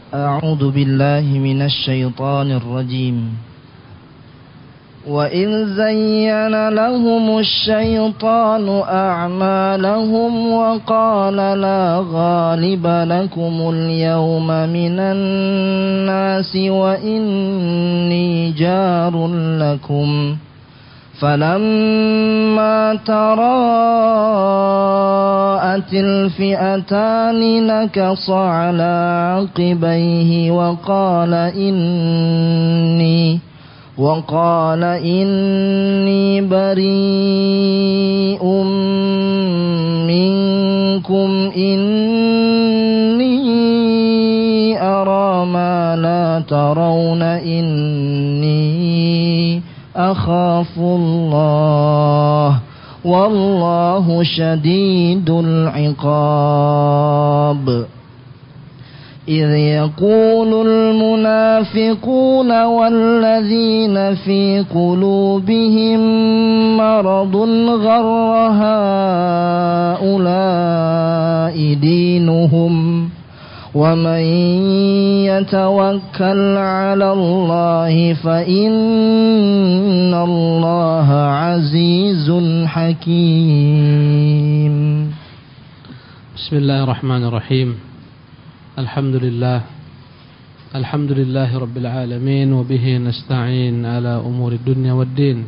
أعوذ بالله من الشيطان الرجيم وإذ زين لهم الشيطان أعمالهم وقال لا غالب لكم اليوم من الناس وإني جار لكم فلما تراءت الفئتان نكص على عقبيه وقال إني بريء منكم إني أرى ما لا ترون إني أخاف الله والله شديد العقاب إذ يقول المنافقون والذين في قلوبهم مرض غر هؤلاء دينهم ومن يتوكل على الله فإن الله عزيز حكيم. بسم الله الرحمن الرحيم. الحمد لله رب العالمين وبه نستعين على أمور الدنيا والدين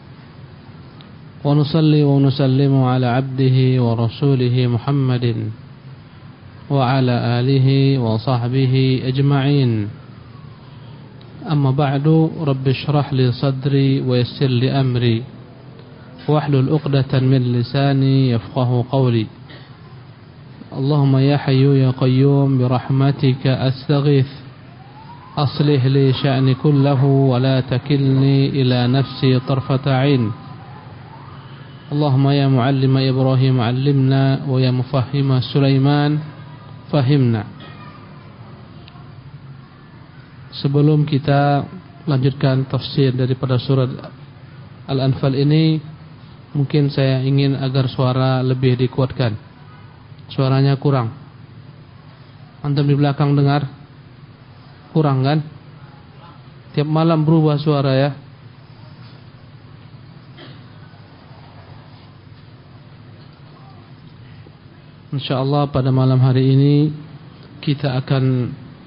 ونصلي ونسلم على عبده ورسوله محمد وعلى آله وصحبه أجمعين. أما بعد رب اشرح لي صدري ويسر لي أمري واحلل عقدة من لساني يفقه قولي. اللهم يا حي يا قيوم برحمتك أستغيث أصلح لي شأني كله ولا تكلني إلى نفسي طرفة عين. اللهم يا معلم إبراهيم علمنا ويا مفهم سليمان fahimna. Sebelum kita lanjutkan tafsir daripada surat Al-Anfal ini, mungkin saya ingin agar suara lebih dikuatkan. Suaranya kurang. Antum di belakang dengar? Kurang kan? Tiap malam berubah suara ya. InsyaAllah pada malam hari ini kita akan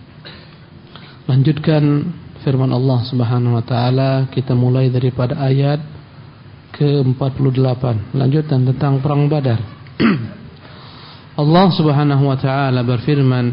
lanjutkan firman Allah Subhanahu wa taala. Kita mulai daripada ayat ke-48, lanjutan tentang perang Badar. Allah Subhanahu wa taala berfirman,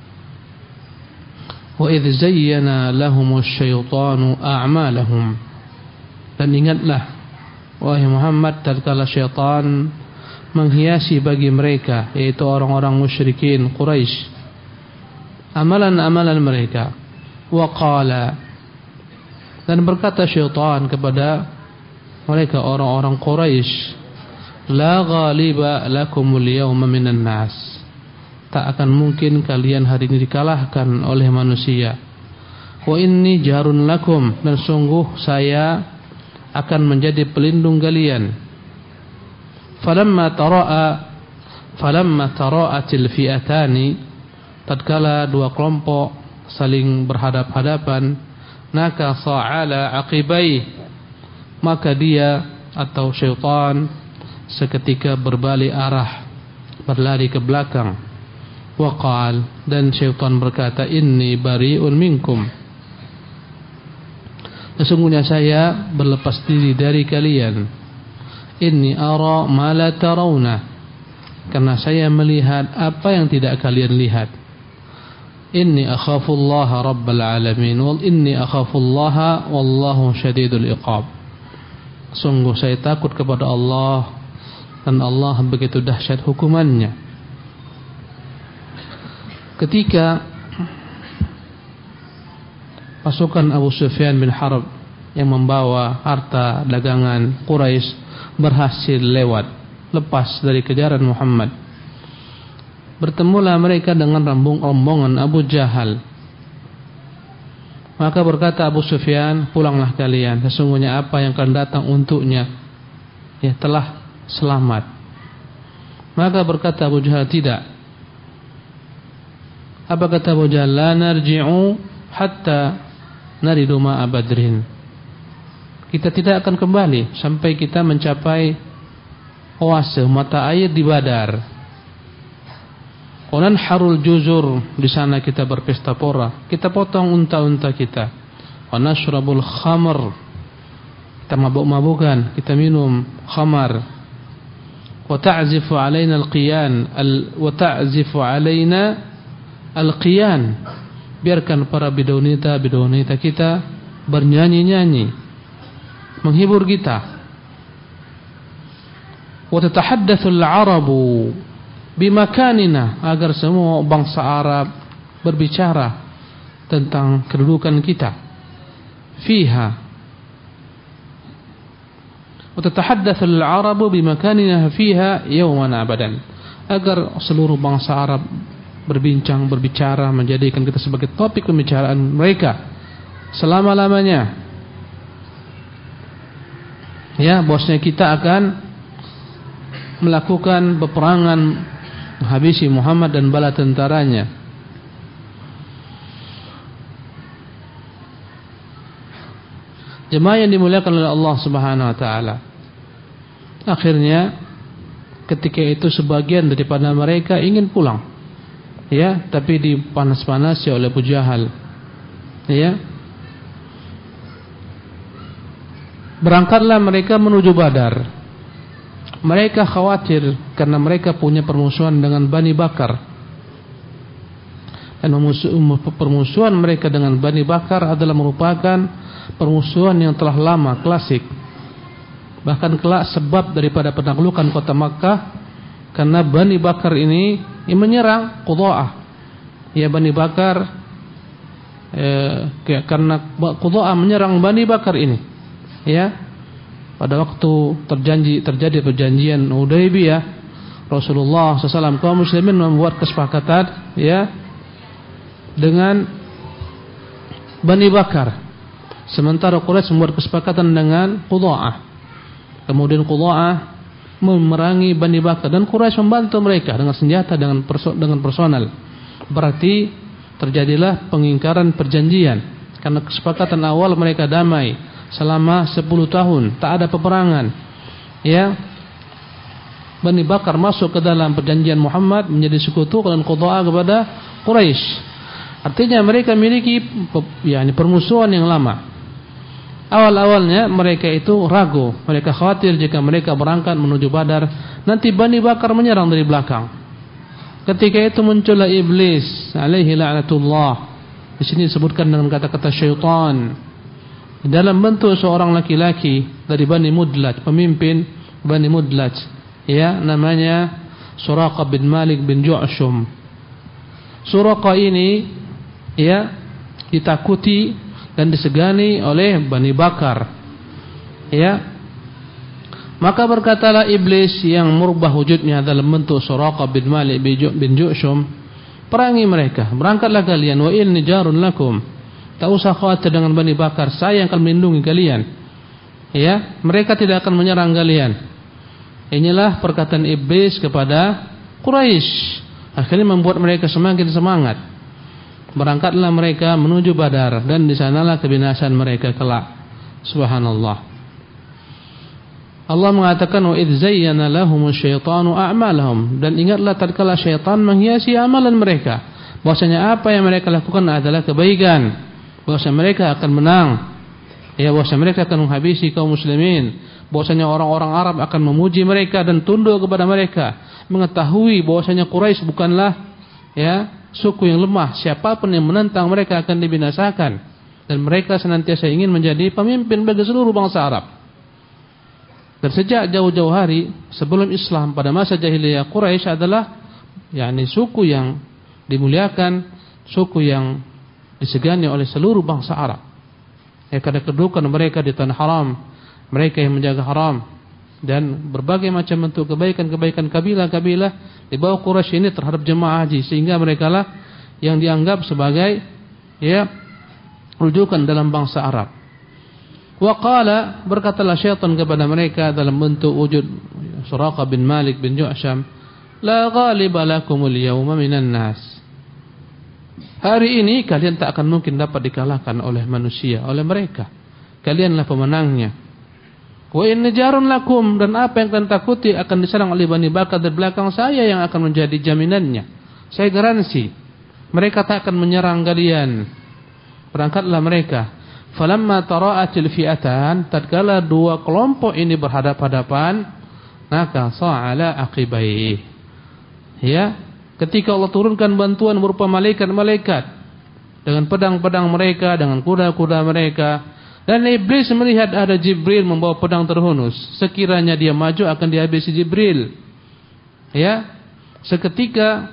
"Wa idz zayyana lahumusy syaitanu a'malahum." Dan ingatlah wahai Muhammad, tatkala syaitan menghiasi bagi mereka, yaitu orang-orang musyrikin Quraisy, amalan-amalan mereka. Wa qala, dan berkata syaitan kepada mereka orang-orang Quraisy, la ghaliba lakumul yawma minan nas, tak akan mungkin kalian hari ini dikalahkan oleh manusia. Wa inni jarun lakum, dan sungguh saya akan menjadi pelindung kalian. Falamma tara'atil fi'atani, tatkala dua kelompok saling berhadap-hadapan, nakasa ala aqibai, maka dia atau syaitan seketika berbalik arah, berlari ke belakang. Waqal, dan syaitan berkata, inni bari'un minkum, sesungguhnya saya berlepas diri dari kalian. Inni ara ma la tarawna, karena saya melihat apa yang tidak kalian lihat. Inni akhafullaha rabbal alamin wal inni akhafullaha wallahu syadidul iqab. Sungguh saya takut kepada Allah dan Allah begitu dahsyat hukumannya. Ketika pasukan Abu Sufyan bin Harb yang membawa harta dagangan Quraisy berhasil lepas dari kejaran Muhammad, bertemulah mereka dengan rombongan Abu Jahal. Maka berkata Abu Sufyan, pulanglah kalian, sesungguhnya apa yang akan datang untuknya telah selamat. Maka berkata Abu Jahal, tidak, Apa kata Abu Jahal? La narji'u hatta naridu ma'a Badrin. Kita tidak akan kembali sampai kita mencapai oase mata air di Badar. Wanan harul juzur, di sana kita berpesta pora, kita potong unta-unta kita. Wa nashrabul khamr, kita mabuk-mabukan, kita minum khamar. Wa ta'zifu alaina al-qiyan, biarkan para bidunita kita bernyanyi-nyanyi, menghibur kita. Wa tatahaddatsu al-arabu bimakanina, agar semua bangsa Arab berbicara tentang kedudukan kita. Fiha. Wa tatahaddatsu al-arabu bimakanina fiha yawman abadan, agar seluruh bangsa Arab berbicara, menjadikan kita sebagai topik pembicaraan mereka selama-lamanya. Ya, bosnya kita akan melakukan peperangan, menghabisi Muhammad dan bala tentaranya. Jemaah yang dimuliakan oleh Allah Subhanahu wa taala. Akhirnya ketika itu sebagian daripada mereka ingin pulang. Ya, tapi dipanas-panasi oleh Abu Jahal. Ya. Berangkatlah mereka menuju Badar. Mereka khawatir karena mereka punya permusuhan dengan Bani Bakar. Dan permusuhan mereka dengan Bani Bakar adalah merupakan permusuhan yang telah lama, klasik. Bahkan kelak sebab daripada penaklukan kota Makkah, karena Bani Bakar ini menyerang Qudha'ah. Ya, Bani Bakar karena Qudha'ah menyerang Bani Bakar ini. Ya. Pada waktu terjadi perjanjian Hudaybiyah, Rasulullah SAW kaum muslimin membuat kesepakatan ya dengan Bani Bakar. Sementara Quraisy membuat kesepakatan dengan Qudha'ah. Kemudian Qudha'ah memerangi Bani Bakar dan Quraisy membantu mereka dengan senjata, dengan personal. Berarti terjadilah pengingkaran perjanjian karena kesepakatan awal mereka damai selama 10 tahun, tak ada peperangan. Ya. Bani Bakar masuk ke dalam perjanjian Muhammad, menjadi sekutu dan Qudha'ah kepada Quraisy. Artinya mereka memiliki permusuhan yang lama. Awal-awalnya mereka itu ragu, mereka khawatir jika mereka berangkat menuju Badar nanti Bani Bakar menyerang dari belakang. Ketika itu muncullah iblis alaihi la'natullah. Di sini disebutkan dengan kata-kata syaitan dalam bentuk seorang laki-laki dari Bani Mudlaj, pemimpin Bani Mudlaj, ya, namanya Suraqah bin Malik bin Ju'shum. Suraqah ini ya ditakuti dan disegani oleh Bani Bakar. Ya. Maka berkatalah iblis yang merubah wujudnya dalam bentuk Suraqah bin Malik bin Ju'shum, perangi mereka, berangkatlah kalian, wa inni jarun lakum. Tak usah khawatir dengan Bani Bakar, saya yang akan melindungi kalian. Ya, mereka tidak akan menyerang kalian. Inilah perkataan iblis kepada Quraisy. Akhirnya membuat mereka semakin semangat. Berangkatlah mereka menuju Badar dan di sanalah kebinasan mereka kelak. Subhanallah. Allah mengatakan wa idz zayyana lahumus syaitanu a'malahum, dan ingatlah tatkala syaitan menghiasi amalan mereka, bahwasanya apa yang mereka lakukan adalah kebaikan, bahwasanya mereka akan menang, ya, bahwasanya mereka akan menghabisi kaum muslimin, bahwasanya orang-orang Arab akan memuji mereka dan tunduk kepada mereka, mengetahui bahwasanya Quraisy bukanlah ya suku yang lemah, siapapun yang menentang mereka akan dibinasakan, dan mereka senantiasa ingin menjadi pemimpin bagi seluruh bangsa Arab. Dan sejak jauh-jauh hari sebelum Islam, pada masa jahiliyah, Quraisy adalah suku yang dimuliakan, suku yang disegani oleh seluruh bangsa Arab. Ya, karena kedudukan mereka di tanah haram, mereka yang menjaga haram, dan berbagai macam bentuk kebaikan-kebaikan kabilah-kabilah di bawah Quraisy ini terhadap jemaah haji, sehingga mereka lah yang dianggap sebagai ya rujukan dalam bangsa Arab. Wa qala, berkatalah syaitan kepada mereka dalam bentuk wujud Suraqah bin Malik bin Ju'sham, la ghaliba lakumul yawma minan nas. Hari ini kalian tak akan mungkin dapat dikalahkan oleh manusia, oleh mereka. Kalianlah pemenangnya. Wa inna jarun lakum, dan apa yang kalian takuti akan diserang oleh Bani Bakar dari belakang saya yang akan menjadi jaminannya. Saya garansi mereka tak akan menyerang kalian. Berangkatlah mereka. Falamma tara'atil fi'atan, tatkala dua kelompok ini berhadap-hadapan, maka sa'ala aqibai. Ya, ketika Allah turunkan bantuan berupa malaikat-malaikat dengan pedang-pedang mereka, dengan kuda-kuda mereka, dan iblis melihat ada Jibril membawa pedang terhunus, sekiranya dia maju akan dihabisi Jibril. Ya, seketika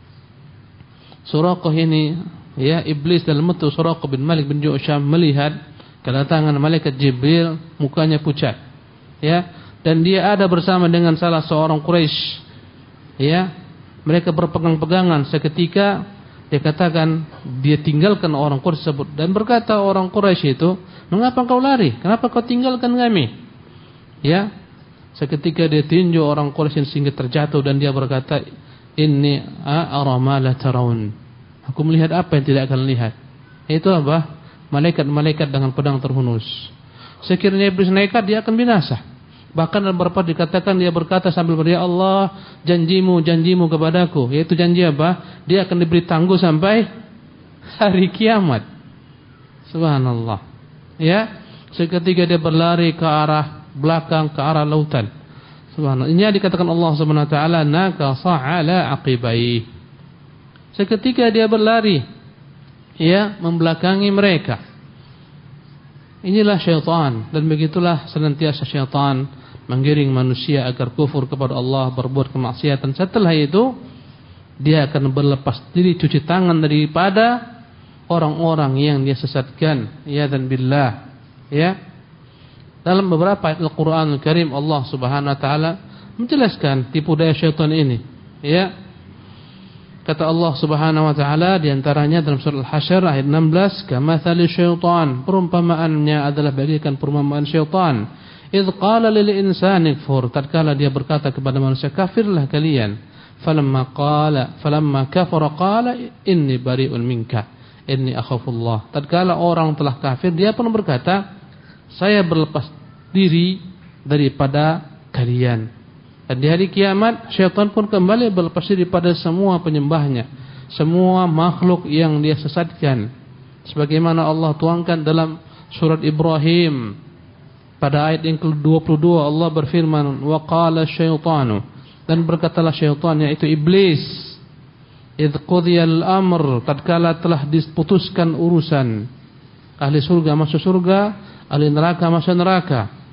Suraqah ini, ya, iblis dalam bentuk Suraqah bin Malik bin Ju'sham melihat kedatangan malaikat Jibril, mukanya pucat. Ya, dan dia ada bersama dengan salah seorang Quraisy. Ya, mereka berpegang-pegangan. Seketika dia katakan, dia tinggalkan orang Quraisy tersebut dan berkata orang Quraisy itu, "Mengapa kau lari? Kenapa kau tinggalkan kami?" Ya, seketika dia tinju orang Quraisy sehingga terjatuh dan dia berkata, "Inni ara ma la tarawun." Aku melihat apa yang tidak akan lihat. Itu apa? Malaikat-malaikat dengan pedang terhunus. Sekiranya iblis nekat, dia akan binasa. Bahkan dalam beberapa dikatakan dia berkata sambil berdoa, "Ya Allah, janjimu kepadaku." Yaitu janji apa? Dia akan diberi tangguh sampai hari kiamat. Subhanallah. Ya, seketika dia berlari ke arah belakang, ke arah lautan. Subhanallah. Ini dikatakan Allah Subhanahu wa taala, "Nakasa ala aqibai." Seketika dia berlari, ya, membelakangi mereka. Inilah syaitan, dan begitulah senantiasa syaitan menggiring manusia agar kufur kepada Allah, berbuat kemaksiatan. Setelah itu dia akan berlepas diri, cuci tangan daripada orang-orang yang dia sesatkan. Ya dan billah. Ya, dalam beberapa ayat Al-Quran Al-Karim Allah Subhanahu Wa Taala menjelaskan tipu daya syaitan ini. Ya, kata Allah Subhanahu Wa Taala di antaranya dalam surah Al-Hasyr ayat 16, "Kamatsali syaitan," perumpamaannya adalah bagaikan perumpamaan syaitan. "Idz qala lil insani kfur," tatkala dia berkata kepada manusia, "Kafirlah kalian." Falamma kafara qala inni bari'un minka inni akhafullah. Tatkala orang telah kafir, dia pun berkata, "Saya berlepas diri daripada kalian." Dan di hari kiamat syaitan pun kembali berlepas diri pada semua penyembahnya, semua makhluk yang dia sesatkan. Sebagaimana Allah tuangkan dalam surat Ibrahim pada ayat yang ke-22, Allah berfirman, "Wa qala syaitanu," dan berkatalah syaitan, yaitu iblis, "Idz qudiyal amr," tatkala telah diputuskan urusan, ahli surga masuk surga, ahli neraka masuk neraka.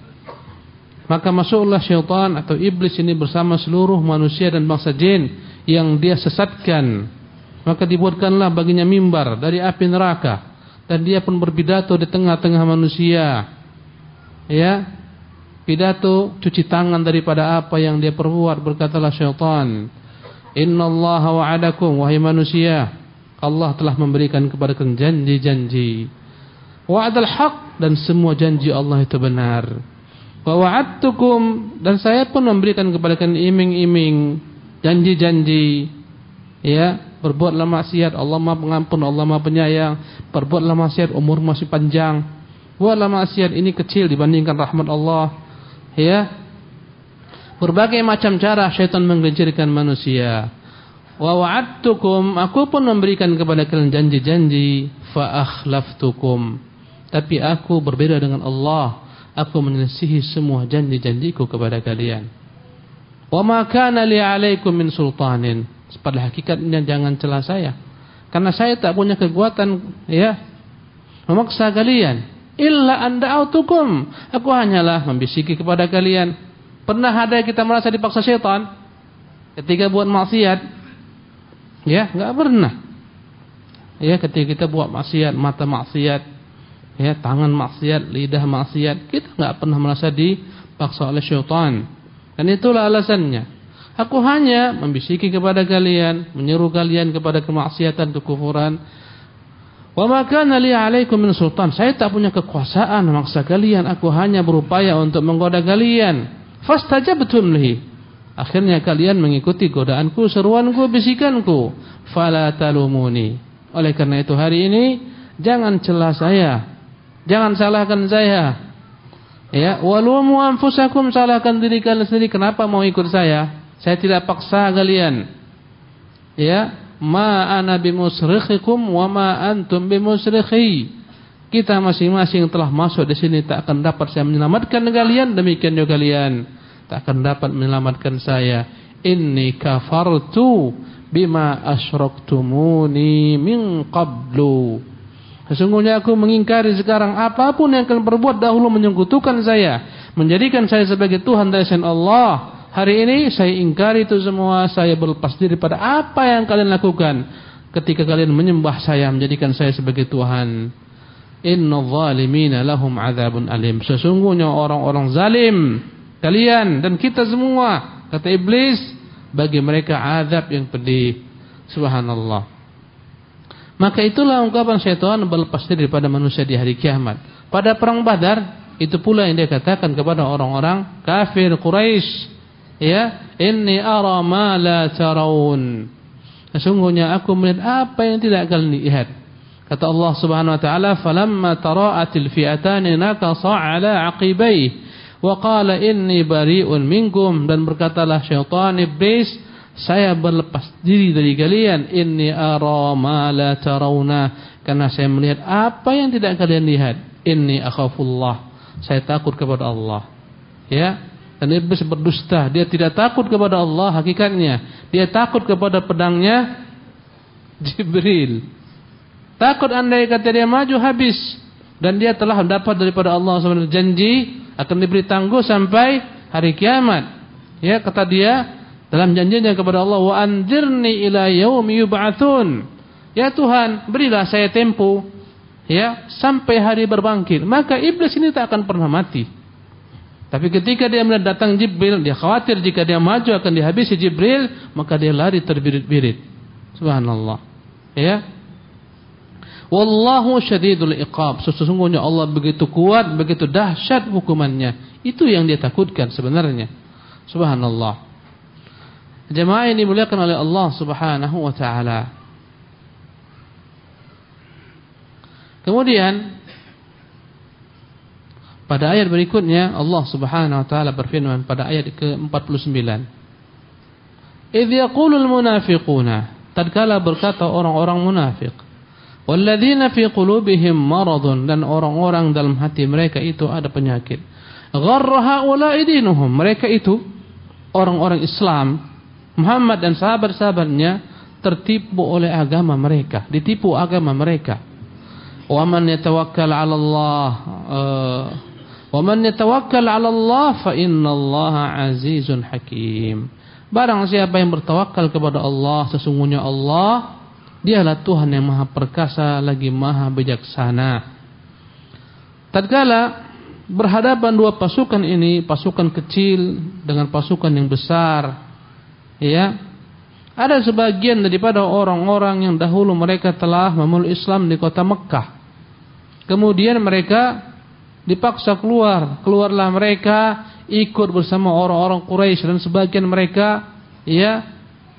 Maka masuklah syaitan atau iblis ini bersama seluruh manusia dan bangsa jin yang dia sesatkan. Maka dibuatkanlah baginya mimbar dari api neraka, dan dia pun berpidato di tengah-tengah manusia. Ya, pidato cuci tangan daripada apa yang dia perbuat. Berkatalah syaitan, "Innallaha wa'adakum," wahai manusia, Allah telah memberikan kepada kalian janji-janji. Wa'adal haq, dan semua janji Allah itu benar. Wa wa'adtukum, dan saya pun memberikan kepada kalian iming-iming, janji-janji. Ya, berbuatlah maksiat, Allah Maha Pengampun, Allah Maha Penyayang. Berbuatlah maksiat, umur masih panjang. Buatlah maksiat, ini kecil dibandingkan rahmat Allah. Ya, berbagai macam cara syaitan menggelincirkan manusia. Wa wa'adtukum, aku pun memberikan kepada kalian janji-janji. Fa akhlaftukum, tapi aku berbeda dengan Allah. Aku menyelisihi semua janji-janjiku kepada kalian. Wa ma kana li 'alaikum min sultanin, pada hakikatnya jangan celah saya, karena saya tak punya kekuatan, ya, memaksa kalian. Illa an da'autukum, aku hanyalah membisiki kepada kalian. Pernah ada kita merasa dipaksa syaitan ketika buat maksiat? Ya, enggak pernah. Ya, ketika kita buat maksiat, mata maksiat, ya, tangan maksiat, lidah maksiat, kita enggak pernah merasa dipaksa oleh syaitan. Dan itulah alasannya. Aku hanya membisiki kepada kalian, menyeru kalian kepada kemaksiatan, kekufuran. Wa ma kana li 'alaikum min sultan, saya tak punya kekuasaan memaksa kalian, aku hanya berupaya untuk menggoda kalian. Fastajabtum li, akhirnya kalian mengikuti godaanku, seruanku, bisikanku. Fala talumuni, Oleh karena itu hari ini jangan celah saya, jangan salahkan saya. Ya, walumu anfusakum, salahkan diri kalian sendiri. Kenapa mau ikut saya? Saya tidak paksa kalian. Ya, ma ana bimusrikhikum wa ma antum bimusrikhi. Kita masing-masing telah masuk di sini, tak akan dapat saya menyelamatkan kalian, demikian juga kalian tak akan dapat menyelamatkan saya. Inni kafartu bima asyraktumuni min qablu. Sesungguhnya aku mengingkari sekarang apapun yang kalian perbuat dahulu menyekutukan saya, menjadikan saya sebagai Tuhan dari selain Allah. Hari ini saya ingkari itu semua, saya berlepas diri pada apa yang kalian lakukan ketika kalian menyembah saya, menjadikan saya sebagai Tuhan. Innal zalimina lahum adzabun alim. Sesungguhnya orang-orang zalim, kalian dan kita semua, kata iblis, bagi mereka azab yang pedih. Subhanallah. Maka itulah ungkapan syaitan berlepas diri pada manusia di hari kiamat. Pada perang Badar, itu pula yang dia katakan kepada orang-orang kafir Quraisy, ya, inni ara ma la tarawun. Sesungguhnya aku melihat apa yang tidak kalian lihat. Kata Allah Subhanahu wa taala, falamma tara'atil fi'atani nakasa 'ala 'aqibai wa qala inni bari'un minkum, dan berkatalah syaitan iblis, saya berlepas diri dari kalian. Inni ara ma la tarawna, karena saya melihat apa yang tidak kalian lihat. Inni akhafullah, saya takut kepada Allah. Ya, dan iblis berdusta, dia tidak takut kepada Allah hakikatnya, dia takut kepada pedangnya Jibril. Takut andai kata dia maju habis, dan dia telah mendapat daripada Allah SWT janji akan diberi tangguh sampai hari kiamat. Ya, kata dia dalam janjinya kepada Allah, wa anzirni ila yaumi yub'atsun. Ya Tuhan, berilah saya tempo, ya, sampai hari berbangkit. Maka iblis ini tak akan pernah mati. Tapi ketika dia melihat datang Jibril, dia khawatir jika dia maju akan dihabisi Jibril, maka dia lari terbirit-birit. Subhanallah. Ya. Wallahu syadidul iqab. Sesungguhnya Allah begitu kuat, begitu dahsyat hukumannya. Itu yang dia takutkan sebenarnya. Subhanallah. Jemaah ini dimuliakan oleh Allah Subhanahu wa taala. Kemudian pada ayat berikutnya Allah Subhanahu wa taala berfirman pada ayat ke-49. Idz yaqulul munafiquna, tatkala berkata orang-orang munafik, walladzina fi qulubihim maradun, dan orang-orang dalam hati mereka itu ada penyakit. Gharra haula'i dinuhum, mereka itu orang-orang Islam, Muhammad dan sahabat-sahabatnya tertipu oleh agama mereka, ditipu agama mereka. Wa man yatawakkal 'ala Allah, wa man yatawakkal 'ala Allah fa innallaha 'azizun hakim. Barang siapa yang bertawakal kepada Allah, sesungguhnya Allah dialah Tuhan yang maha perkasa lagi maha bijaksana. Tatkala berhadapan dua pasukan ini, pasukan kecil dengan pasukan yang besar, ya, ada sebagian daripada orang-orang yang dahulu mereka telah memeluk Islam di kota Mekah. Kemudian mereka dipaksa keluarlah mereka ikut bersama orang-orang Quraisy, dan sebagian mereka, ya,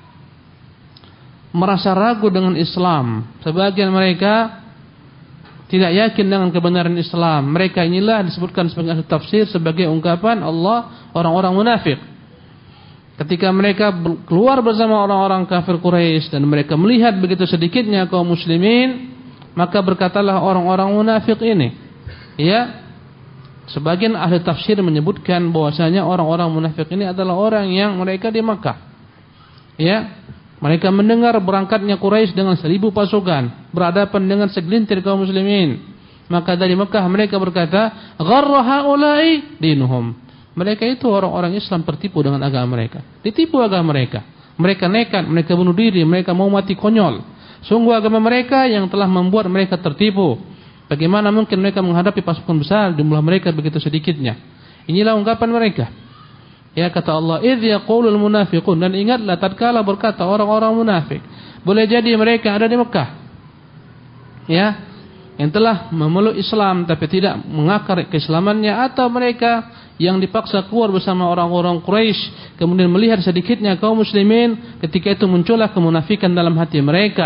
merasa ragu dengan Islam. Sebagian mereka tidak yakin dengan kebenaran Islam. Mereka inilah disebutkan sebagai tafsir sebagai ungkapan Allah orang-orang munafik. Ketika mereka keluar bersama orang-orang kafir Quraisy dan mereka melihat begitu sedikitnya kaum muslimin, maka berkatalah orang-orang munafik ini, ya, sebagian ahli tafsir menyebutkan bahwasanya orang-orang munafik ini adalah orang yang mereka di Makkah. Ya, mereka mendengar berangkatnya Quraisy dengan 1000 pasukan berhadapan dengan segelintir kaum muslimin. Maka dari Makkah mereka berkata, gharra haula'i dinuhum. Mereka itu orang-orang Islam tertipu dengan agama mereka, ditipu agama mereka. Mereka nekat, mereka bunuh diri, mereka mau mati konyol. Sungguh agama mereka yang telah membuat mereka tertipu. Bagaimana mungkin mereka menghadapi pasukan besar, jumlah mereka begitu sedikitnya. Inilah ungkapan mereka. Ya, kata Allah, idz yaqulul munafiqun, dan ingatlah tatkala berkata orang-orang munafik. Boleh jadi mereka ada di Mekah, ya, yang telah memeluk Islam tapi tidak mengakar keislamannya, atau mereka yang dipaksa keluar bersama orang-orang Quraisy, kemudian melihat sedikitnya kaum muslimin, ketika itu muncullah kemunafikan dalam hati mereka.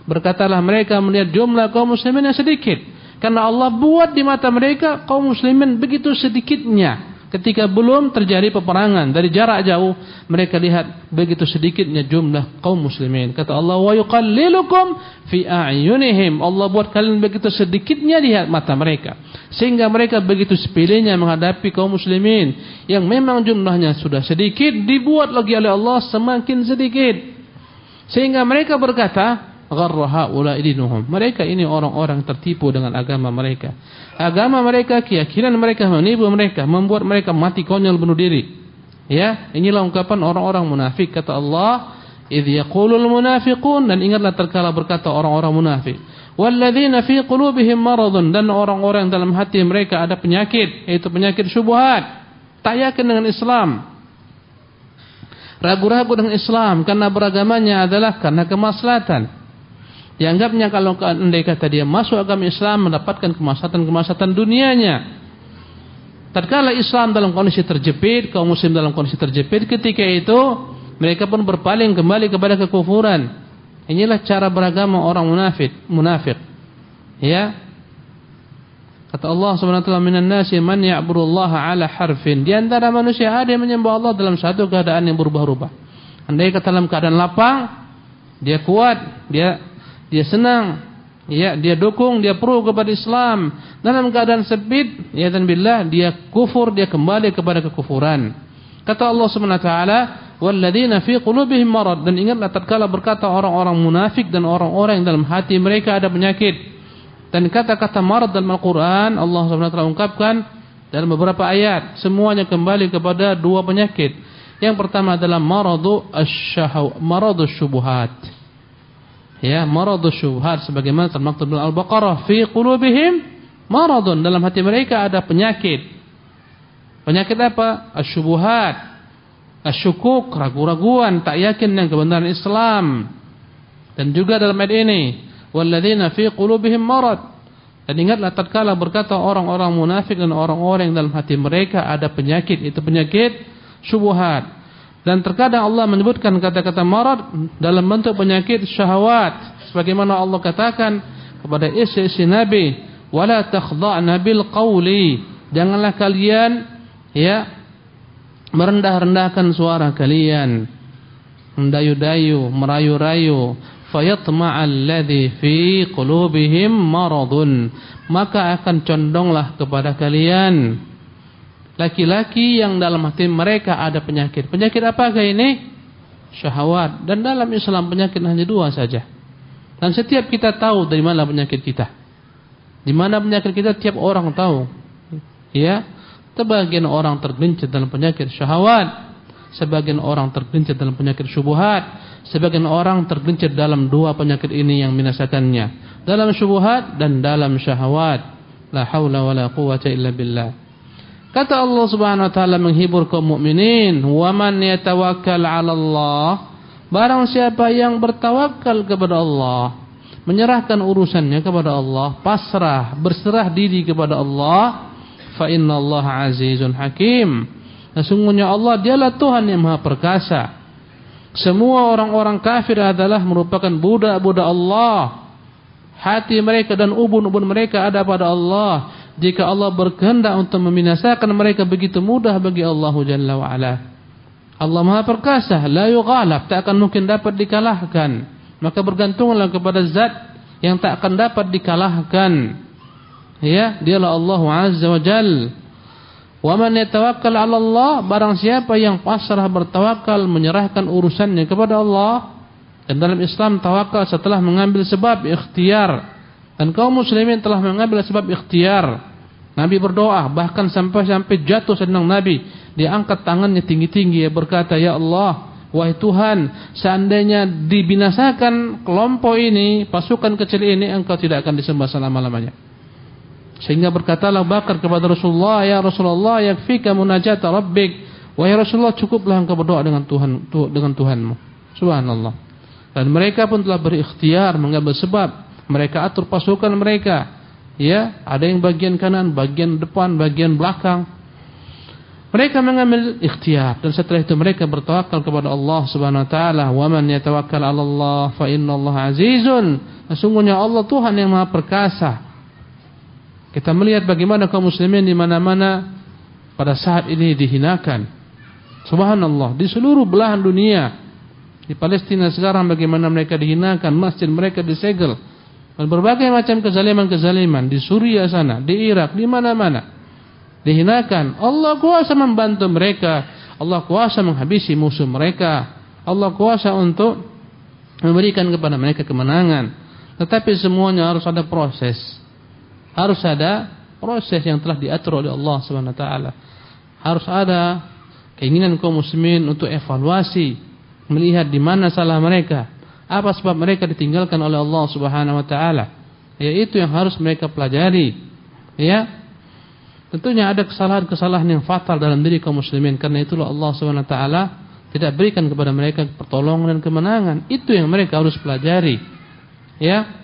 Berkatalah mereka melihat jumlah kaum muslimin yang sedikit, karena Allah buat di mata mereka kaum muslimin begitu sedikitnya. Ketika belum terjadi peperangan, dari jarak jauh mereka lihat begitu sedikitnya jumlah kaum muslimin. Kata Allah, wa yuqallilukum fi a'yunihim. Allah buat kalian begitu sedikitnya di mata mereka, sehingga mereka begitu sepelenya menghadapi kaum muslimin yang memang jumlahnya sudah sedikit, dibuat lagi oleh Allah semakin sedikit, sehingga mereka berkata, gharra haula'i dinuhum. Mereka ini orang-orang tertipu dengan agama mereka. Agama mereka, keyakinan mereka menipu mereka, membuat mereka mati konyol bunuh diri. Ya, inilah ungkapan orang-orang munafik. Kata Allah, idz yaqulul munafiqun, dan ingatlah terkala berkata orang-orang munafik, walladzina fi qulubihim maradun, dan orang-orang dalam hati mereka ada penyakit, yaitu penyakit syubhat, tak yakin dengan Islam, ragu-ragu dengan Islam, karena beragamanya adalah karena kemaslahatan. Dianggapnya kalau andai kata dia masuk agama Islam mendapatkan kemaslahatan dunianya. Tatkala Islam dalam kondisi terjepit, kaum muslim dalam kondisi terjepit, ketika itu mereka pun berpaling kembali kepada kekufuran. Inilah cara beragama orang munafik. Ya. Kata Allah Subhanahu wa taala, minan nasi man ya'budullaha ala harfin. Di antara manusia ada yang menyembah Allah dalam satu keadaan yang berubah-ubah. Andai kata dalam keadaan lapang, dia kuat, dia senang, ya, dia dukung, dia pro kepada Islam. Dalam keadaan sempit, ya dan billah, dia kufur, dia kembali kepada kekufuran. Kata Allah Subhanahu wa taala, walladzina fi qulubihim marad, dan ingatlah tatkala berkata orang-orang munafik dan orang-orang yang dalam hati mereka ada penyakit. Dan kata-kata marad dalam Al-Qur'an Allah Subhanahu wa taala ungkapkan dalam beberapa ayat, semuanya kembali kepada dua penyakit. Yang pertama adalah maradu syubuhat. Ya, maradus syubhat, sebagaimana termaktub dalam Al-Baqarah, fi qulubihim maradun, dalam hati mereka ada penyakit. Penyakit apa? Asyubuhat, asyukuk, ragu-raguan, tak yakin dengan kebenaran Islam. Dan juga dalam ayat ini, walladzina fi qulubihim marad. Dan ingatlah tatkala berkata orang-orang munafik dan orang-orang yang dalam hati mereka ada penyakit, itu penyakit syubhat. Dan terkadang Allah menyebutkan kata-kata marad dalam bentuk penyakit syahwat, sebagaimana Allah katakan kepada istri Nabi, wala takhdha'na bil qawli, janganlah kalian merendah-rendahkan suara kalian, mendayu-dayu, merayu-rayu, fayatma'al ladzi fi qulubihim maradun, maka akan condonglah kepada kalian laki-laki yang dalam hati mereka ada penyakit. Penyakit apakah ini? Syahwat. Dan dalam Islam penyakit hanya dua saja. Dan setiap kita tahu dari mana penyakit kita. Di mana penyakit kita tiap orang tahu. Ya, sebagian orang tergelincir dalam penyakit syahwat, sebagian orang tergelincir dalam penyakit syubhat, sebagian orang tergelincir dalam dua penyakit ini yang binasakannya, dalam syubhat dan dalam syahwat. La haula wala quwwata illa billah. Kata Allah Subhanahu wa taala menghibur kaum mukminin, "Wa man yatawakkal 'ala Allah", barang siapa yang bertawakal kepada Allah, menyerahkan urusannya kepada Allah, pasrah, berserah diri kepada Allah, fa innallaha 'azizun hakim. Sesungguhnya Allah dialah Tuhan yang Maha Perkasa. Semua orang-orang kafir adalah merupakan budak-budak Allah. Hati mereka dan ubun-ubun mereka ada pada Allah. Jika Allah berkehendak untuk membinasakan mereka, begitu mudah bagi Allah Jalla wa'ala. Allah Maha Perkasa, la yughalab, tak akan mungkin dapat dikalahkan. Maka bergantunglah kepada zat yang tak akan dapat dikalahkan. Ya, dialah Allah Azza wa Jalla. Wa man yatawakkal 'ala Allah, barang siapa yang pasrah bertawakal, menyerahkan urusannya kepada Allah. Dan dalam Islam tawakal setelah mengambil sebab ikhtiar. Dan kaum muslimin telah mengambil sebab ikhtiar. Nabi berdoa, bahkan sampai jatuh sedang Nabi, dia angkat tangannya tinggi-tinggi, dia berkata, "Ya Allah, wahai Tuhan, seandainya dibinasakan kelompok ini, pasukan kecil ini, Engkau tidak akan disembah selama-lamanya." Sehingga berkatalah Bakar kepada Rasulullah, "Ya Rasulullah, yakfika munajata rabbik." Wahai Rasulullah, cukuplah engkau berdoa dengan Tuhanmu. Subhanallah. Dan mereka pun telah berikhtiar mengambil sebab. Mereka atur pasukan mereka. Ya, ada yang bagian kanan, bagian depan, bagian belakang. Mereka mengambil ikhtiar dan setelah itu mereka bertawakal kepada Allah Subhanahu wa taala. Wa man yatawakkal 'ala Allah fa innallaha 'azizun. Sesungguhnya Allah Tuhan yang Maha Perkasa. Kita melihat bagaimana kaum muslimin di mana-mana pada saat ini dihinakan. Subhanallah, di seluruh belahan dunia. Di Palestina sekarang bagaimana mereka dihinakan, masjid mereka disegel. Dan berbagai macam kezaliman-kezaliman di Suriah sana, di Irak, di mana-mana. Dihinakan. Allah kuasa membantu mereka. Allah kuasa menghabisi musuh mereka. Allah kuasa untuk memberikan kepada mereka kemenangan. Tetapi semuanya harus ada proses. Harus ada proses yang telah diatur oleh Allah Subhanahu wa taala. Harus ada keinginan kaum muslimin untuk evaluasi, melihat di mana salah mereka, apa sebab mereka ditinggalkan oleh Allah Subhanahu wa taala. Yaitu yang harus mereka pelajari. Ya. Tentunya ada kesalahan-kesalahan yang fatal dalam diri kaum muslimin, karena itulah Allah Subhanahu wa taala tidak berikan kepada mereka pertolongan dan kemenangan. Itu yang mereka harus pelajari. Ya.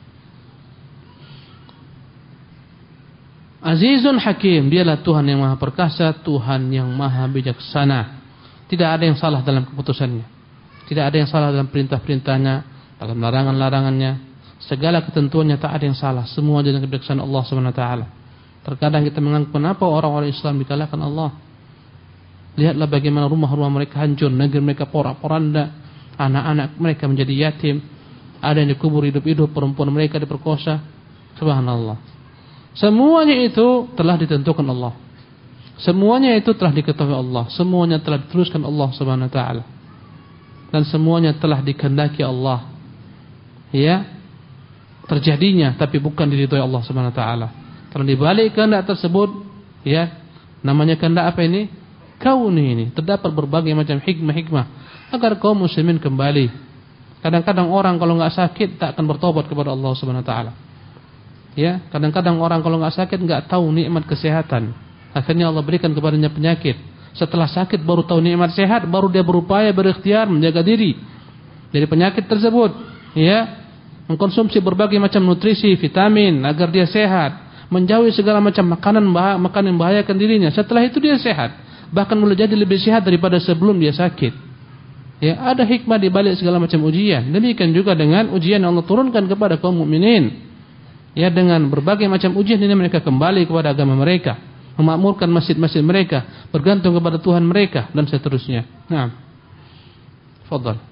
Azizun Hakim, dialah Tuhan yang Maha Perkasa, Tuhan yang Maha Bijaksana. Tidak ada yang salah dalam keputusannya. Tidak ada yang salah dalam perintah-perintahnya, dalam larangan-larangannya. Segala ketentuannya tak ada yang salah. Semua dengan kebijaksanaan Allah Subhanahu wa taala. Terkadang kita menganggap kenapa orang-orang Islam dikalahkan Allah. Lihatlah bagaimana rumah-rumah mereka hancur, negeri mereka porak-poranda, anak-anak mereka menjadi yatim, ada yang dikubur hidup-hidup, perempuan mereka diperkosa. Subhanallah. Semuanya itu telah ditentukan Allah. Semuanya itu telah diketahui Allah. Semuanya telah dituliskan Allah Subhanahu wa taala. Dan semuanya telah dikehendaki Allah. Ya. Terjadinya tapi bukan diridhoi Allah Subhanahu wa taala. Karena dibalik kehendak tersebut, ya, namanya kehendak apa ini? Kauni ini. Terdapat berbagai macam hikmah-hikmah agar kaum muslimin kembali. Kadang-kadang orang kalau enggak sakit tak akan bertobat kepada Allah Subhanahu wa taala. Ya, kadang-kadang orang kalau enggak sakit enggak tahu nikmat kesehatan. Akhirnya Allah berikan kepadanya penyakit. Setelah sakit baru tahu nikmat sehat, baru dia berupaya berikhtiar menjaga diri dari penyakit tersebut. Ya, mengkonsumsi berbagai macam nutrisi, vitamin agar dia sehat. Menjauhi segala macam makanan yang membahayakan dirinya. Setelah itu dia sehat, bahkan boleh jadi lebih sehat daripada sebelum dia sakit. Ya, ada hikmah di balik segala macam ujian. Demikian juga dengan ujian yang Allah turunkan kepada kaum mukminin. Ya, dengan berbagai macam ujian ini mereka kembali kepada agama mereka, memakmurkan masjid-masjid mereka, bergantung kepada Tuhan mereka dan seterusnya. Nah, fadhal.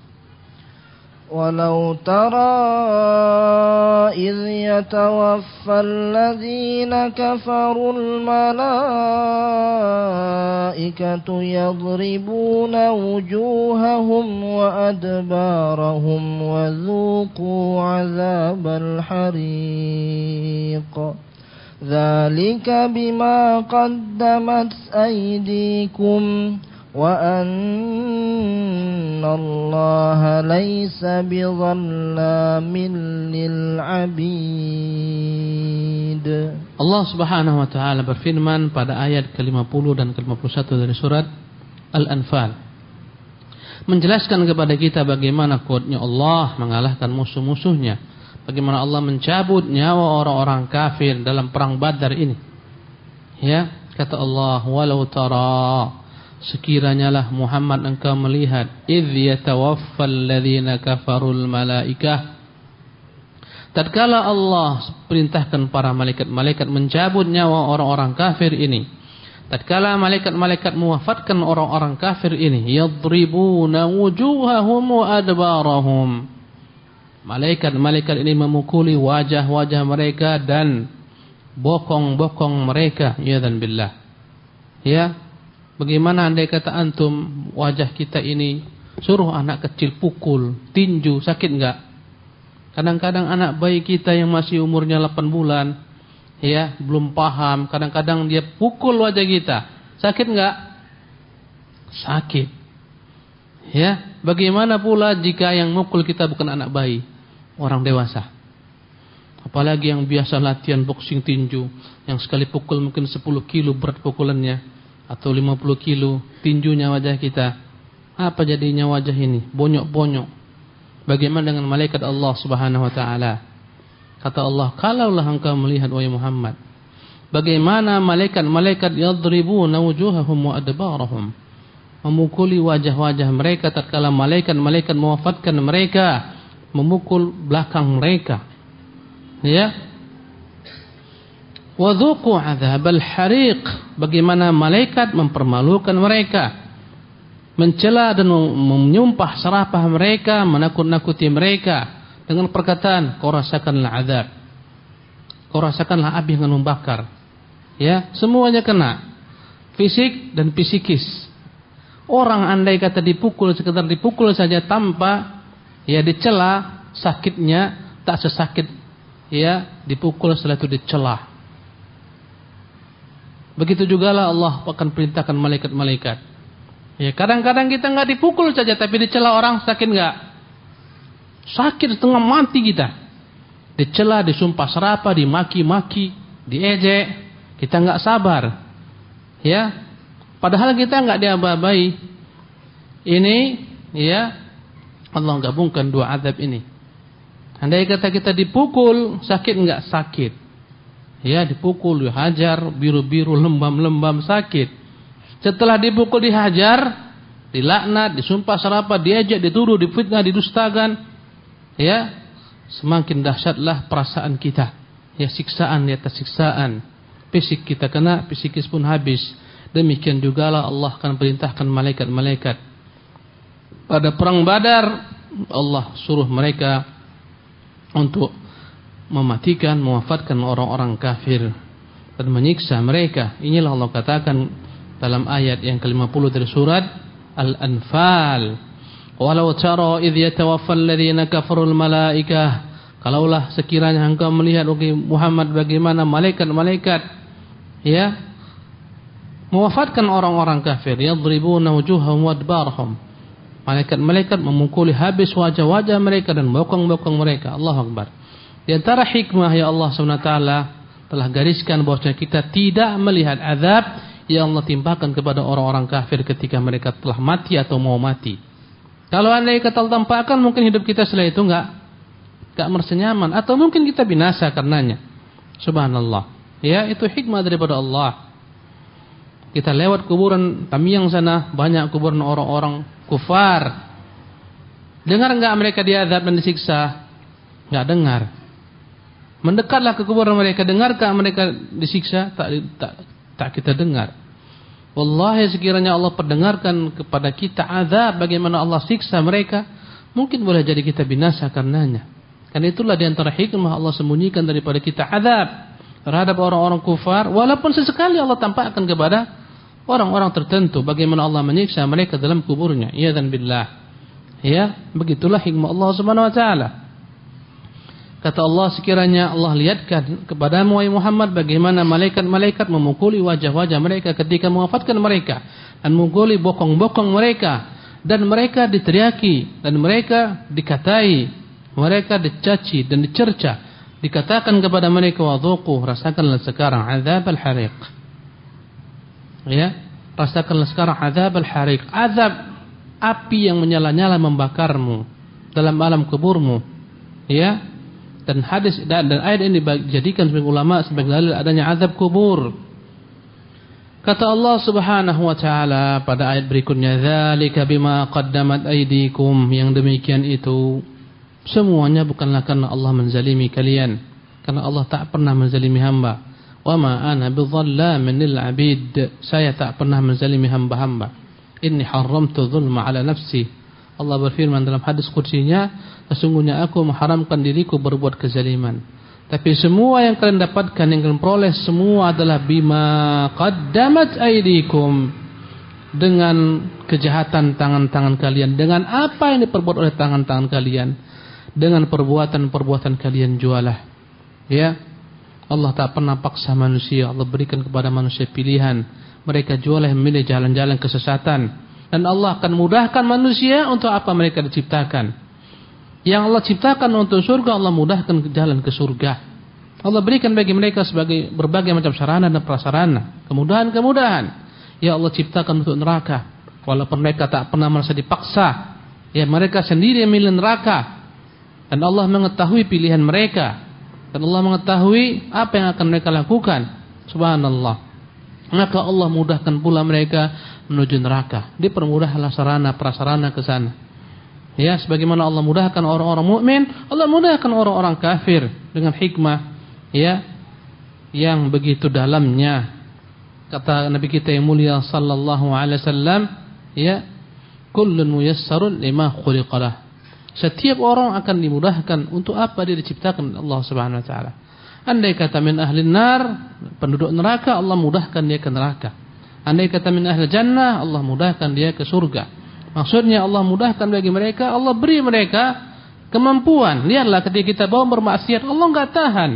ولو ترى إذ يتوفى الذين كفروا الملائكة يضربون وجوههم وأدبارهم وذوقوا عذاب الحريق ذلك بما قدمت أيديكم وأن الله ليس بظلام للعبيد. Allah Subhanahu wa taala berfirman pada ayat ke-50 dan ke-51 dari surat Al-Anfal, menjelaskan kepada kita bagaimana kuatnya Allah mengalahkan musuh-musuhnya, bagaimana Allah mencabut nyawa orang-orang kafir dalam perang Badar ini. Ya, kata Allah, walau tara, sekiranya lah Muhammad engkau melihat, idz yatawaffal ladzina kafarul malaikah, tatkala Allah perintahkan para malaikat-malaikat mencabut nyawa orang-orang kafir ini, tatkala malaikat-malaikat mewafatkan orang-orang kafir ini, yadribuna wujuhahum wa adbarahum, malaikat-malaikat ini memukuli wajah-wajah mereka dan bokong-bokong mereka, yadzan billah. Ya, bagaimana andai kata antum wajah kita ini suruh anak kecil pukul, tinju, sakit enggak? Kadang-kadang anak bayi kita yang masih umurnya 8 bulan, ya, belum paham, kadang-kadang dia pukul wajah kita. Sakit enggak? Sakit. Ya, bagaimana pula jika yang mukul kita bukan anak bayi, orang dewasa? Apalagi yang biasa latihan boxing tinju, yang sekali pukul mungkin 10 kilo berat pukulannya, atau 50 kilo tinjunya wajah kita. Apa jadinya wajah ini? Bonyok-bonyok. Bagaimana dengan malaikat Allah Subhanahu wa taala? Kata Allah, kalaulah engkau melihat wahai Muhammad, bagaimana malaikat-malaikat yadribuna wujuhahum wa adbarahum, memukuli wajah-wajah mereka tatkala malaikat-malaikat mewafatkan mereka, memukul belakang mereka. Ya. Wa dzuqu adzabal hariq, bagaimana malaikat mempermalukan mereka, mencela dan menyumpah serapah mereka, menakut-nakuti mereka dengan perkataan, kau rasakanlah azab, kau rasakanlah api yang membakar. Ya, semuanya kena, fisik dan psikis. Orang andai kata dipukul, sekedar dipukul saja tanpa ya dicela, sakitnya tak sesakit ya dipukul setelah itu dicela. Begitu jugalah Allah akan perintahkan malaikat-malaikat. Ya, kadang-kadang kita enggak dipukul saja tapi dicela orang, sakit enggak? Sakit setengah mati kita. Dicela, disumpah serapah, dimaki-maki, diejek, kita enggak sabar. Ya. Padahal kita enggak diaba-abai. Ini ya Allah gabungkan dua azab ini. Andai kata kita dipukul, sakit enggak? Sakit. Ya, dipukul, dihajar, biru-biru, lembam-lembam, sakit. Setelah dipukul, dihajar, dilaknat, disumpah serapah, diejek, dituduh, difitnah, didustakan, ya, semakin dahsyatlah perasaan kita. Ya, siksaan di atas siksaan. Fisik kita kena, psikis pun habis. Demikian jugalah Allah akan perintahkan malaikat-malaikat. Pada perang Badar, Allah suruh mereka untuk mematikan, mewafatkan orang-orang kafir dan menyiksa mereka. Inilah Allah katakan dalam ayat yang ke-50 dari surat Al-Anfal, walau tara idh yatawaffal ladzina kafarul malaikah, kalaulah sekiranya engkau melihat Muhammad bagaimana malaikat-malaikat ya mewafatkan orang-orang kafir, yadribuna wujuhahum wa adbarahum, malaikat-malaikat memukuli habis wajah-wajah mereka dan bokong-bokong mereka. Allahu Akbar. Di antara hikmah ya Allah SWT telah gariskan bahwasanya kita tidak melihat azab yang Allah timpakan kepada orang-orang kafir ketika mereka telah mati atau mau mati. Kalau andai kata Allah tampakkan, mungkin hidup kita setelah itu enggak merasa nyaman, atau mungkin kita binasa karenanya. Subhanallah. Ya, itu hikmah daripada Allah. Kita lewat kuburan Tamiyang sana, banyak kuburan orang-orang kufar. Dengar enggak mereka diazab dan disiksa? Enggak dengar. Mendekatlah ke kuburan mereka, dengarkah mereka disiksa? Tak kita dengar. Wallahi sekiranya Allah perdengarkan kepada kita azab bagaimana Allah siksa mereka, mungkin boleh jadi kita binasa karenanya. Karena itulah di antara hikmah Allah sembunyikan daripada kita azab terhadap orang-orang kufar, walaupun sesekali Allah tampakkan kepada orang-orang tertentu bagaimana Allah menyiksa mereka dalam kuburnya. Iyadzan billah. Ya, begitulah hikmah Allah Subhanahu wa taala. Kata Allah, sekiranya Allah lihatkan kepadamu wahai Muhammad bagaimana malaikat-malaikat memukuli wajah-wajah mereka ketika mewafatkan mereka, dan memukuli bokong-bokong mereka, dan mereka diteriaki, dan mereka dikatai, mereka dicaci dan dicerca, dikatakan kepada mereka, wadzuqu, rasakanlah sekarang azab al-hariq. Ya, rasakanlah sekarang azab al-hariq, azab api yang menyala-nyala membakarmu dalam alam kuburmu. Ya. Dan hadis dan ayat ini dijadikan sebagai ulama sebagai dalil adanya azab kubur. Kata Allah Subhanahu wa taala pada ayat berikutnya, dzalika bima qaddamat aydikum, yang demikian itu semuanya bukanlah karena Allah menzalimi kalian, karena Allah tak pernah menzalimi hamba. Wa ma ana bidzallamin lil 'abid, saya tak pernah menzalimi hamba-hamba. Inni haramtu dzulma 'ala nafsi. Allah berfirman dalam hadis qudsinya, sesungguhnya aku mengharamkan diriku berbuat kezaliman. Tapi semua yang kalian dapatkan, yang kalian peroleh, semua adalah bima qaddamat aydikum, dengan kejahatan tangan-tangan kalian, dengan apa yang diperbuat oleh tangan-tangan kalian, dengan perbuatan-perbuatan kalian jualah. Ya, Allah tak pernah paksa manusia. Allah berikan kepada manusia pilihan. Mereka jualah memilih jalan-jalan kesesatan. Dan Allah akan mudahkan manusia untuk apa mereka diciptakan. Yang Allah ciptakan untuk surga, Allah mudahkan jalan ke surga. Allah berikan bagi mereka sebagai berbagai macam sarana dan prasarana, kemudahan-kemudahan. Ya Allah ciptakan untuk neraka, walaupun mereka tak pernah merasa dipaksa. Ya, mereka sendiri yang memilih neraka. Dan Allah mengetahui pilihan mereka, dan Allah mengetahui apa yang akan mereka lakukan. Subhanallah. Maka Allah mudahkan pula mereka menuju neraka. Dipermudahlah sarana prasarana ke sana. Ya, sebagaimana Allah mudahkan orang-orang mukmin, Allah mudahkan orang-orang kafir dengan hikmah, ya, yang begitu dalamnya. Kata Nabi kita yang mulia sallallahu alaihi wasallam, ya, kullun muyassarun lima khuliqalah. Setiap orang akan dimudahkan untuk apa dia diciptakan Allah Subhanahu wa taala. Andai kata min ahli nar, penduduk neraka, Allah mudahkan dia ke neraka. Andai kata min ahli jannah, Allah mudahkan dia ke surga. Maksudnya Allah mudahkan bagi mereka, Allah beri mereka kemampuan. Lihatlah ketika kita bawa bermaksiat, Allah enggak tahan.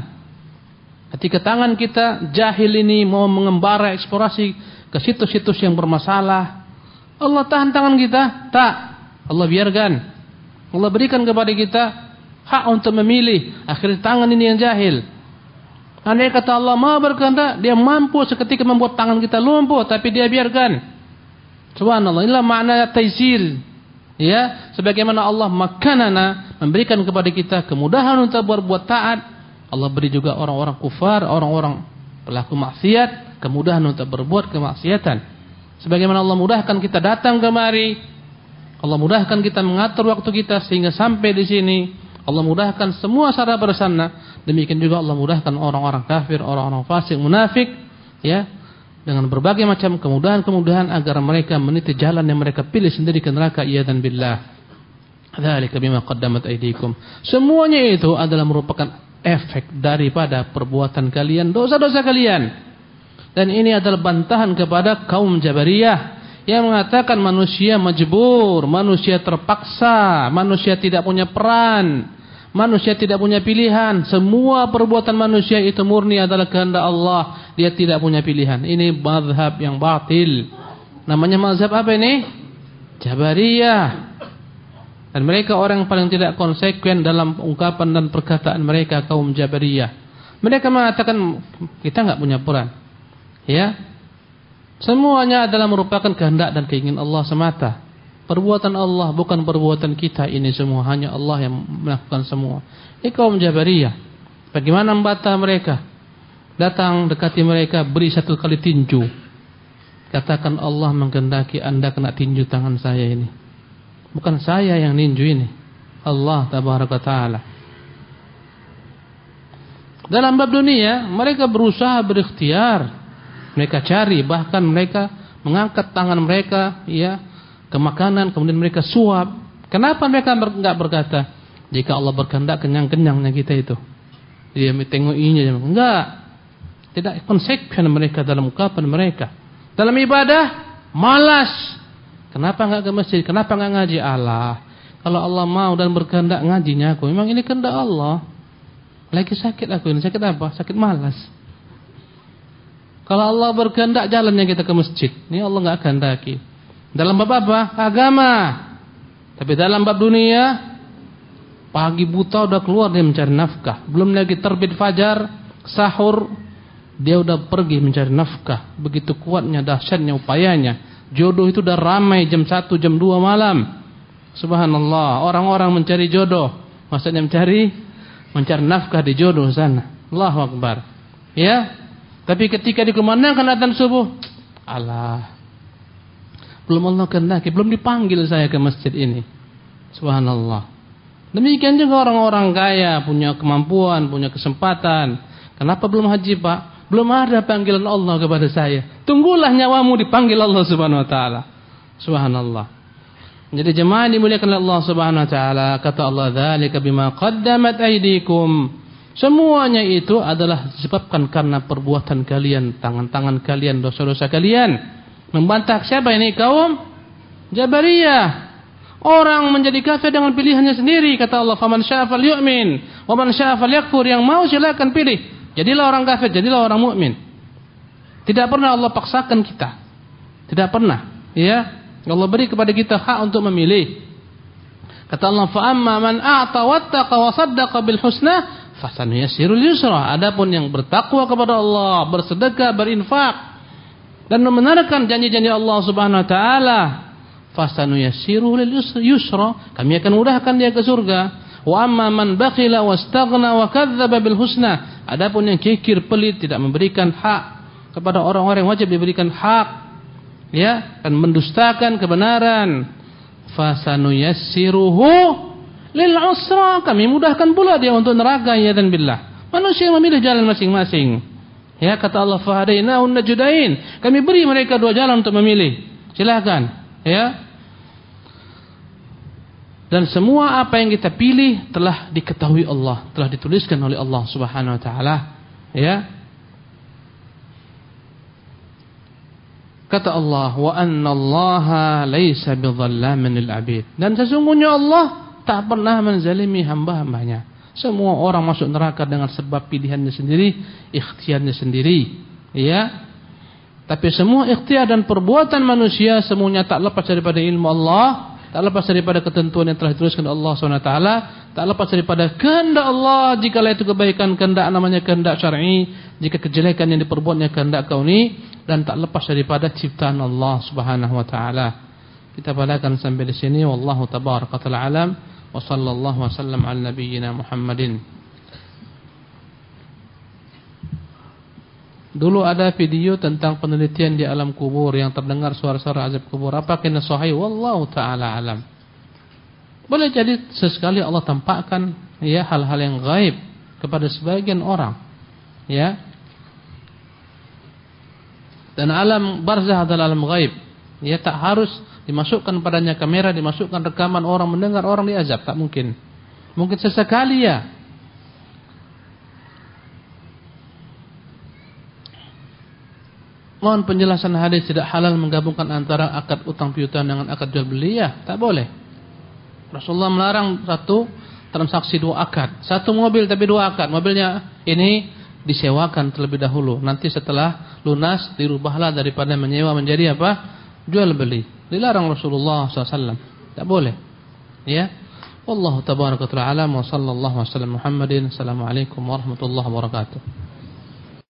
Ketika tangan kita jahil ini mau mengembara eksplorasi ke situs-situs yang bermasalah, Allah tahan tangan kita? Tak. Allah biarkan. Allah berikan kepada kita hak untuk memilih. Akhirnya tangan ini yang jahil. Andai kata Allah mau berkehendak, dia mampu seketika membuat tangan kita lumpuh, tapi dia biarkan. Subhanallah, inilah makna taisir. Ya, sebagaimana Allah makanana, memberikan kepada kita kemudahan untuk berbuat taat, Allah beri juga orang-orang kufar, orang-orang pelaku maksiat, kemudahan untuk berbuat kemaksiatan. Sebagaimana Allah mudahkan kita datang kemari, Allah mudahkan kita mengatur waktu kita sehingga sampai di sini, Allah mudahkan semua cara bersana. Demikian juga Allah mudahkan orang-orang kafir, orang-orang fasik, munafik, ya, dengan berbagai macam kemudahan-kemudahan agar mereka meniti jalan yang mereka pilih sendiri ke neraka. Iyadzan billah. Dzalika bima qaddamat aydikum. Semuanya itu adalah merupakan efek daripada perbuatan kalian, dosa-dosa kalian. Dan ini adalah bantahan kepada kaum Jabariyah yang mengatakan manusia majbur, manusia terpaksa, manusia tidak punya peran, manusia tidak punya pilihan. Semua perbuatan manusia itu murni adalah kehendak Allah. Dia tidak punya pilihan. Ini mazhab yang batil. Namanya mazhab apa ini? Jabariyah. Dan mereka orang yang paling tidak konsekuen dalam ungkapan dan perkataan mereka, kaum Jabariyah. Mereka mengatakan kita enggak punya peran. Ya. Semuanya adalah merupakan kehendak dan keinginan Allah semata. Perbuatan Allah, bukan perbuatan kita ini semua. Hanya Allah yang melakukan semua. Ini kaum Jabariyah. Bagaimana membantah mereka? Datang dekati mereka, beri satu kali tinju. Katakan Allah menghendaki anda kena tinju tangan saya ini. Bukan saya yang ninju ini, Allah tabaraka ta'ala. Dalam bab dunia, mereka berusaha berikhtiar. Mereka cari, bahkan mereka mengangkat tangan mereka, ya, ke makanan, kemudian mereka suap. Kenapa mereka enggak berkata, jika Allah berkehendak kenyang-kenyangnya kita itu? Dia mentengokinya, enggak. Tidak konsekuen mereka dalam ungkapan mereka. Dalam ibadah, malas. Kenapa enggak ke masjid? Kenapa enggak ngaji? Allah, kalau Allah mau dan berkehendak ngajinya aku, memang ini kehendak Allah. Lagi sakit aku ini, sakit apa? Sakit malas. Kalau Allah berkehendak jalannya kita ke masjid, ini Allah enggak kehendaki. Dalam bab apa? Agama. Tapi dalam bab dunia, pagi buta udah keluar dia mencari nafkah. Belum lagi terbit fajar, sahur, dia udah pergi mencari nafkah. Begitu kuatnya, dahsyatnya upayanya. Jodoh itu udah ramai jam 1, jam 2 malam. Subhanallah, orang-orang mencari jodoh. Maksudnya mencari nafkah di jodoh sana. Allahu Akbar. Ya. Tapi ketika dikumandangkan adzan subuh, Allah, belum Allah kehendaki, belum dipanggil saya ke masjid ini. Subhanallah. Demikian juga orang-orang kaya, punya kemampuan, punya kesempatan. Kenapa belum haji, Pak? Belum ada panggilan Allah kepada saya. Tunggulah nyawamu dipanggil Allah Subhanahu wa taala. Subhanallah. Jadi jemaah dimuliakan oleh Allah Subhanahu wa taala, kata Allah, dzalika bima qaddamat aydikum. Semuanya itu adalah disebabkan karena perbuatan kalian, tangan-tangan kalian, dosa-dosa kalian. Membantah siapa ini? Kaum Jabariyah. Orang menjadi kafir dengan pilihannya sendiri, kata Allah, faman syaa'a falyu'min wa man syaa'a falyakfur. Yang mau silakan pilih. Jadilah orang kafir, jadilah orang mukmin. Tidak pernah Allah paksakan kita. Tidak pernah, ya. Allah beri kepada kita hak untuk memilih. Kata Allah, fa amma man a'ta wattaqa wa saddaqa bil husna fasanuyassirul yusra. Adapun yang bertakwa kepada Allah, bersedekah, berinfak dan membenarkan janji-janji Allah Subhanahu wa taala, fasanuyassirul yusra, kami akan mudahkan dia ke surga. Wa amma man bakhila wastaghna wa kadzdzaba bil husna. Adapun yang kikir, pelit, tidak memberikan hak kepada orang-orang yang wajib diberikan hak, ya, dan mendustakan kebenaran. Fasanuyassiruhu lil usra, kami mudahkan pula dia untuk neraka, ya dan billah. Manusia memilih jalan masing-masing. Ya, kata Allah, fahadainahun najdain, kami beri mereka dua jalan untuk memilih. Silakan, ya. Dan semua apa yang kita pilih telah diketahui Allah, telah dituliskan oleh Allah Subhanahu wa taala, ya. Kata Allah, wa annallaha laisa bidzallamin lil 'abid. Dan sesungguhnya Allah tak pernah menzalimi hamba-hambanya. Semua orang masuk neraka dengan sebab pilihannya sendiri, ikhtiarnya sendiri, ya. Tapi semua ikhtiar dan perbuatan manusia semuanya tak lepas daripada ilmu Allah, tak lepas daripada ketentuan yang telah dituliskan Allah SWT, tak lepas daripada kehendak Allah. Jika itu kebaikan, kehendak namanya kehendak syar'i. Jika kejelekan yang diperbuatnya kehendak kauni, dan tak lepas daripada ciptaan Allah Subhanahu wa taala. Kita balakan sampai di sini. Wallahu tabaraka wa ta'ala alam. Wa sallallahu wasallam ala nabiyyina Muhammadin. Dulu ada video tentang penelitian di alam kubur yang terdengar suara-suara azab kubur. Apakah ini sahih? Wallahu taala alam. Boleh jadi sesekali Allah tampakkan, ya, hal-hal yang gaib kepada sebagian orang, ya. Dan alam barzah adalah alam gaib. Ya, tak harus dimasukkan padanya kamera, dimasukkan rekaman orang mendengar orang diazab, tak mungkin. Mungkin sesekali, ya. Mohon penjelasan hadis tidak halal menggabungkan antara akad utang piutang dengan akad jual beli, ya, tak boleh. Rasulullah melarang satu transaksi dua akad. Satu mobil tapi dua akad. Mobilnya ini disewakan terlebih dahulu. Nanti setelah lunas dirubahlah daripada menyewa menjadi apa? Jual beli. Dilarang Rasulullah SAW. Tak boleh. Ya. Wallahu tabaraka wa ta'ala wa sallallahu wasallam Muhammadin. Assalamualaikum warahmatullahi wabarakatuh.